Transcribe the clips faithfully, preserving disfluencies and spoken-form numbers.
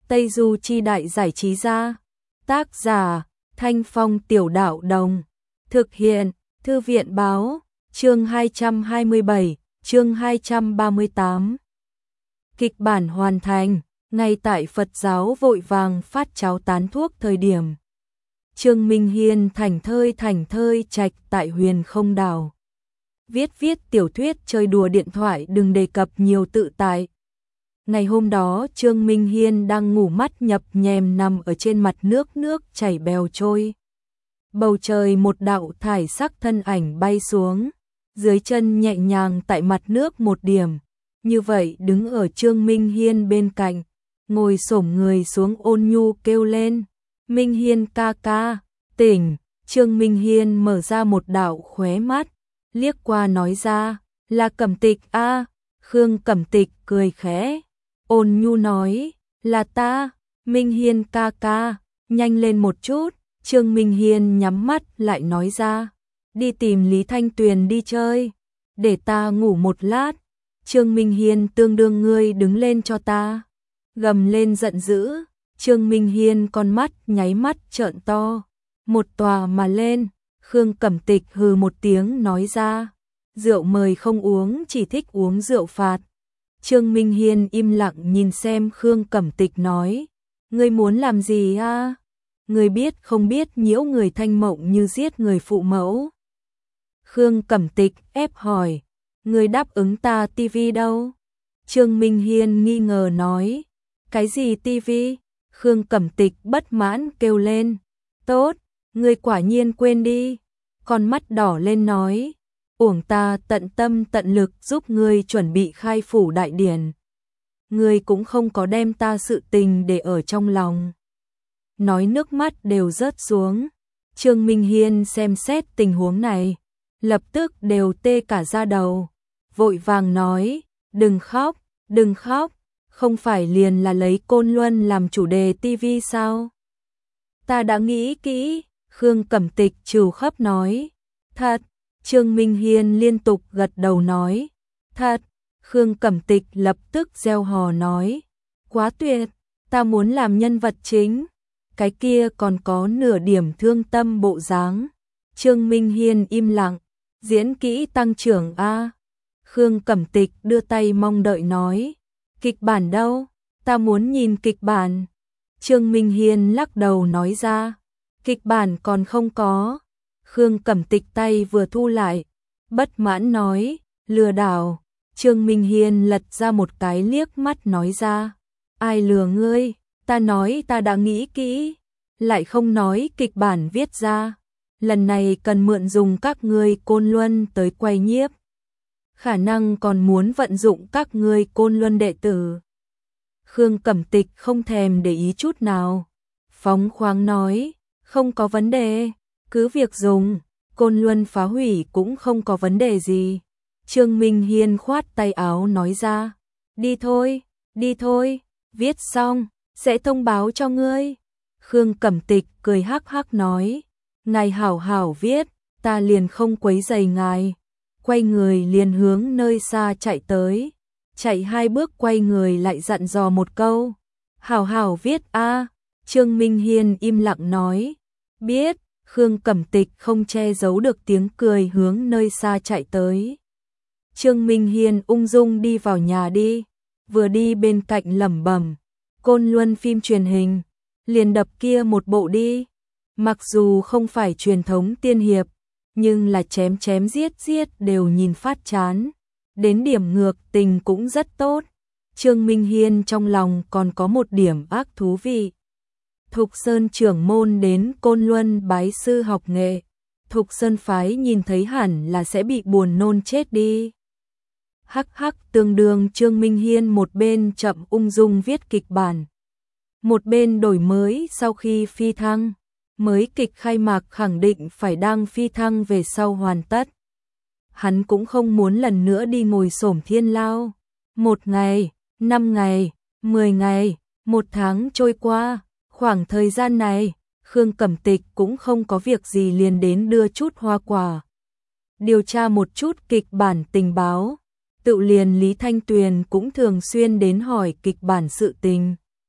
Tây Du Chi Đại Giải Trí Gia. Tác giả Thanh Phong Tiểu Đạo Đồng. Thực hiện Thư viện Báo. Chương hai trăm hai mươi bảy, chương hai trăm ba mươi tám. Kịch bản hoàn thành. Ngay tại Phật giáo vội vàng phát cháo tán thuốc thời điểm, Trương Minh Hiên thảnh thơi thảnh thơi trạch tại Huyền Không Đảo. Viết viết tiểu thuyết, chơi đùa điện thoại, đừng đề cập nhiều tự tại. Ngày hôm đó Trương Minh Hiên đang ngủ mắt nhập nhèm nằm ở trên mặt nước, nước chảy bèo trôi. Bầu trời một đạo thải sắc thân ảnh bay xuống, dưới chân nhẹ nhàng tại mặt nước một điểm. Như vậy đứng ở Trương Minh Hiên bên cạnh, ngồi xổm người xuống ôn nhu kêu lên, Minh Hiên ca ca, tỉnh. Trương Minh Hiên mở ra một đạo khóe mắt, liếc qua nói ra, là Cẩm Tịch a. Khương Cẩm Tịch cười khẽ, ôn nhu nói, là ta. Minh Hiên ca ca, nhanh lên một chút. Trương Minh Hiên nhắm mắt lại nói ra, đi tìm Lý Thanh Tuyền đi chơi, để ta ngủ một lát. Trương Minh Hiên tương đương, ngươi đứng lên cho ta. Gầm lên giận dữ, Trương Minh Hiên con mắt nháy mắt trợn to, một tòa mà lên. Khương Cẩm Tịch hừ một tiếng nói ra, rượu mời không uống, chỉ thích uống rượu phạt. Trương Minh Hiên im lặng nhìn xem Khương Cẩm Tịch nói, ngươi muốn làm gì a? Ngươi biết không biết nhiễu người thanh mộng như giết người phụ mẫu? Khương Cẩm Tịch ép hỏi, ngươi đáp ứng ta tivi đâu? Trương Minh Hiên nghi ngờ nói, cái gì tivi? Khương Cẩm Tịch bất mãn kêu lên, tốt, ngươi quả nhiên quên đi. Con mắt đỏ lên nói, uổng ta tận tâm tận lực giúp ngươi chuẩn bị khai phủ đại điển, ngươi cũng không có đem ta sự tình để ở trong lòng. Nói nước mắt đều rớt xuống. Trương Minh Hiên xem xét tình huống này, lập tức đều tê cả da đầu, vội vàng nói, đừng khóc, đừng khóc, không phải liền là lấy Côn Luân làm chủ đề tivi sao? Ta đã nghĩ kỹ. Khương Cẩm Tịch trừ khắp nói, thật. Trương Minh Hiên liên tục gật đầu nói, thật. Khương Cẩm Tịch lập tức reo hò nói, quá tuyệt, ta muốn làm nhân vật chính. Cái kia còn có nửa điểm thương tâm bộ dáng. Trương Minh Hiên im lặng, diễn kỹ tăng trưởng a. Khương Cẩm Tịch đưa tay mong đợi nói, kịch bản đâu? Ta muốn nhìn kịch bản. Trương Minh Hiên lắc đầu nói ra, kịch bản còn không có. Khương Cẩm Tịch tay vừa thu lại, bất mãn nói, lừa đảo. Trương Minh Hiên lật ra một cái liếc mắt nói ra, ai lừa ngươi? Ta nói ta đã nghĩ kỹ, lại không nói kịch bản viết ra. Lần này cần mượn dùng các ngươi Côn Luân tới quay nhiếp, khả năng còn muốn vận dụng các ngươi Côn Luân đệ tử. Khương Cẩm Tịch không thèm để ý chút nào, phóng khoáng nói, không có vấn đề, cứ việc dùng, Côn Luân phá hủy cũng không có vấn đề gì. Trương Minh Hiên khoát tay áo nói ra, đi thôi, đi thôi, viết xong sẽ thông báo cho ngươi. Khương Cẩm Tịch cười hắc hắc nói, ngài hảo hảo viết, ta liền không quấy rầy ngài. Quay người liền hướng nơi xa chạy tới, chạy hai bước quay người lại dặn dò một câu, hảo hảo viết a. Trương Minh Hiên im lặng nói, biết. Khương Cẩm Tịch không che giấu được tiếng cười hướng nơi xa chạy tới. Trương Minh Hiên ung dung đi vào nhà đi, vừa đi bên cạnh lẩm bẩm, Côn Luân phim truyền hình, liền đập kia một bộ đi. Mặc dù không phải truyền thống tiên hiệp, nhưng là chém chém giết giết đều nhìn phát chán, đến điểm ngược tình cũng rất tốt. Trương Minh Hiên trong lòng còn có một điểm ác thú vị. Thục Sơn trưởng môn đến Côn Luân bái sư học nghệ, Thục Sơn phái nhìn thấy hẳn là sẽ bị buồn nôn chết đi. Hắc hắc, tương đương Trương Minh Hiên một bên chậm ung dung viết kịch bản, một bên đổi mới sau khi phi thăng. Mới kịch khai mạc khẳng định phải đang phi thăng về sau hoàn tất. Hắn cũng không muốn lần nữa đi ngồi xổm thiên lao. Một ngày, năm ngày, mười ngày, một tháng trôi qua. Khoảng thời gian này, Khương Cẩm Tịch cũng không có việc gì liền đến đưa chút hoa quả, điều tra một chút kịch bản tình báo. Tự liền Lý Thanh Tuyền cũng thường xuyên đến hỏi kịch bản sự tình.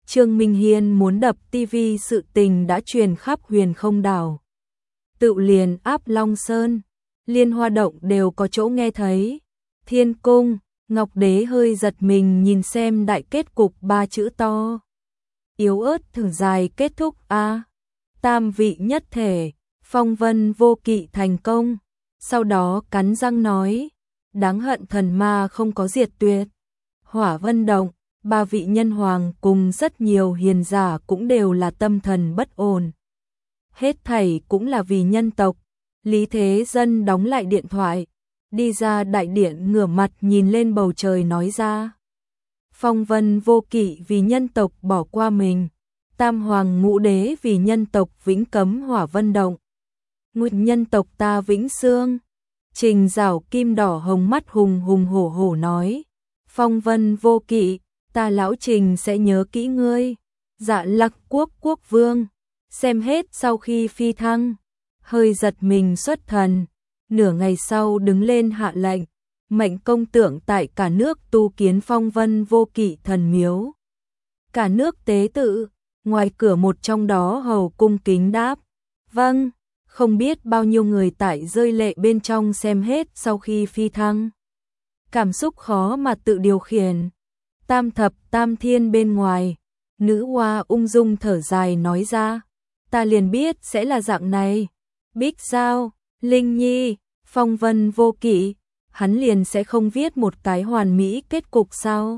Trương Minh Hiên muốn đập tivi sự tình đã truyền khắp Huyền Không Đảo. Tự liền áp Long Sơn, Liên Hoa Động đều có chỗ nghe thấy. Thiên Cung, Ngọc Đế hơi giật mình nhìn xem đại kết cục ba chữ to. Yếu ớt thở dài kết thúc a. Tam vị nhất thể, phong vân vô kỵ thành công. Sau đó cắn răng nói, đáng hận thần ma không có diệt tuyệt. Hỏa Vân Động, ba vị nhân hoàng cùng rất nhiều hiền giả cũng đều là tâm thần bất ổn. Hết thảy cũng là vì nhân tộc. Lý Thế Dân đóng lại điện thoại, đi ra đại điện ngửa mặt nhìn lên bầu trời nói ra. Phong vân vô kỵ vì nhân tộc bỏ qua mình. Tam hoàng ngũ đế vì nhân tộc vĩnh cấm Hỏa Vân Động. Nguyệt nhân tộc ta vĩnh xương. Trình Giảo kim đỏ hồng mắt hùng hùng hổ hổ nói. Phong vân vô kỵ, ta lão Trình sẽ nhớ kỹ ngươi. Dạ Lặc quốc quốc vương, xem hết sau khi phi thăng, hơi giật mình xuất thần, nửa ngày sau đứng lên hạ lệnh, mệnh công tượng tại cả nước tu kiến phong vân vô kỵ thần miếu. Cả nước tế tự, ngoài cửa một trong đó hầu cung kính đáp, vâng, không biết bao nhiêu người tại rơi lệ bên trong xem hết sau khi phi thăng. Cảm xúc khó mà tự điều khiển. Tam thập tam thiên bên ngoài, nữ hoa ung dung thở dài nói ra, ta liền biết sẽ là dạng này. Bích Giao, Linh Nhi, phong vân vô kỵ, hắn liền sẽ không viết một cái hoàn mỹ kết cục sao?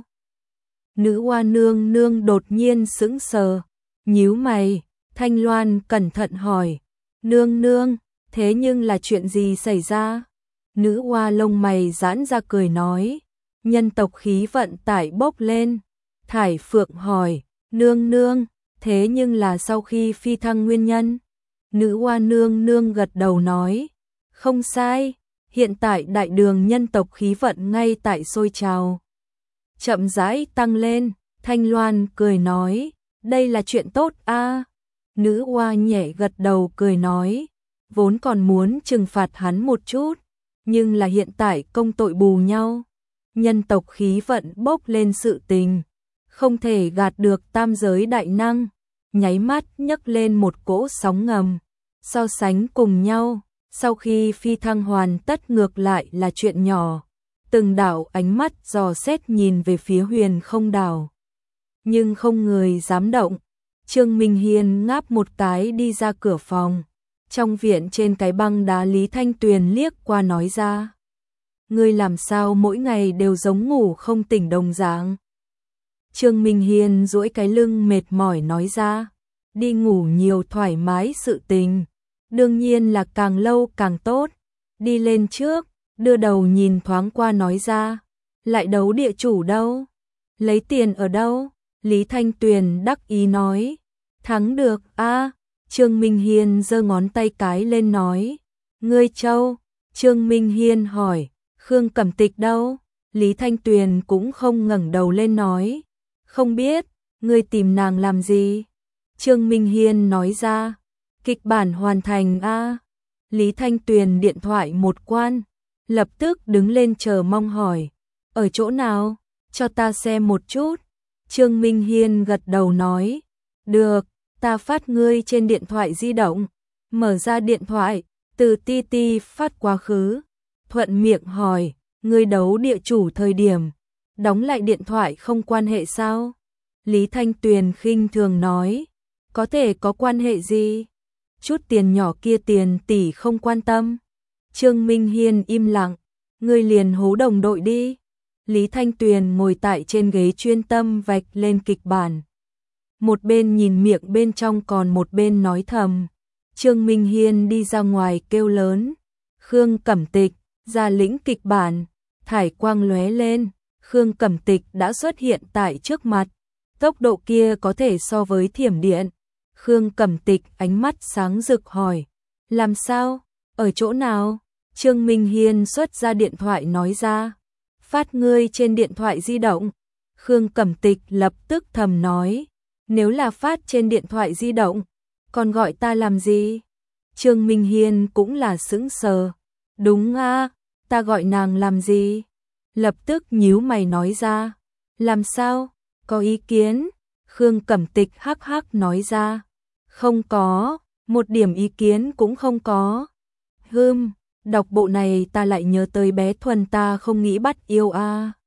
Nữ hoa nương nương đột nhiên sững sờ, nhíu mày, Thanh Loan cẩn thận hỏi, nương nương, thế nhưng là chuyện gì xảy ra? Nữ hoa lông mày giãn ra cười nói, nhân tộc khí vận tải bốc lên. Thải Phượng hỏi, nương nương, thế nhưng là sau khi phi thăng nguyên nhân? Nữ hoa nương nương gật đầu nói, không sai, hiện tại đại đường nhân tộc khí vận ngay tại sôi trào. Chậm rãi tăng lên, Thanh Loan cười nói, đây là chuyện tốt a. Nữ hoa nhẹ gật đầu cười nói, vốn còn muốn trừng phạt hắn một chút, nhưng là hiện tại công tội bù nhau. Nhân tộc khí vận bốc lên sự tình, không thể gạt được tam giới đại năng, nháy mắt nhấc lên một cỗ sóng ngầm, so sánh cùng nhau, sau khi phi thăng hoàn tất ngược lại là chuyện nhỏ. Từng đạo ánh mắt dò xét nhìn về phía Huyền Không Đảo, nhưng không người dám động. Trương Minh Hiên ngáp một cái đi ra cửa phòng, trong viện trên cái băng đá Lý Thanh Tuyền liếc qua nói ra, ngươi làm sao mỗi ngày đều giống ngủ không tỉnh đồng dạng? Trương Minh Hiên duỗi cái lưng mệt mỏi nói ra, đi ngủ nhiều thoải mái sự tình, đương nhiên là càng lâu càng tốt. Đi lên trước, đưa đầu nhìn thoáng qua nói ra, lại đấu địa chủ đâu? Lấy tiền ở đâu? Lý Thanh Tuyền đắc ý nói, thắng được a. Trương Minh Hiên giơ ngón tay cái lên nói, ngươi Châu. Trương Minh Hiên hỏi, Khương Cẩm Tịch đâu? Lý Thanh Tuyền cũng không ngẩng đầu lên nói, không biết, ngươi tìm nàng làm gì? Trương Minh Hiên nói ra, kịch bản hoàn thành a. Lý Thanh Tuyền điện thoại một quan, lập tức đứng lên chờ mong hỏi, ở chỗ nào? Cho ta xem một chút. Trương Minh Hiên gật đầu nói, được, ta phát ngươi trên điện thoại di động. Mở ra điện thoại, từ ti ti phát quá khứ, thuận miệng hỏi, ngươi đấu địa chủ thời điểm, đóng lại điện thoại không quan hệ sao? Lý Thanh Tuyền khinh thường nói, có thể có quan hệ gì? Chút tiền nhỏ kia tiền tỷ không quan tâm. Trương Minh Hiên im lặng, ngươi liền hố đồng đội đi. Lý Thanh Tuyền ngồi tại trên ghế chuyên tâm vạch lên kịch bản. Một bên nhìn miệng bên trong còn một bên nói thầm. Trương Minh Hiên đi ra ngoài kêu lớn, Khương Cẩm Tịch, ra lĩnh kịch bản. Thải quang lóe lên, Khương Cẩm Tịch đã xuất hiện tại trước mặt. Tốc độ kia có thể so với thiểm điện. Khương Cẩm Tịch ánh mắt sáng rực hỏi, làm sao? Ở chỗ nào? Trương Minh Hiên xuất ra điện thoại nói ra, phát ngươi trên điện thoại di động. Khương Cẩm Tịch lập tức thầm nói, nếu là phát trên điện thoại di động, còn gọi ta làm gì? Trương Minh Hiên cũng là sững sờ, đúng a, ta gọi nàng làm gì? Lập tức nhíu mày nói ra, làm sao? Có ý kiến? Khương Cẩm Tịch hắc hắc nói ra. Không có, một điểm ý kiến cũng không có. Hừm, đọc bộ này ta lại nhớ tới bé Thuần ta không nghĩ bắt yêu a.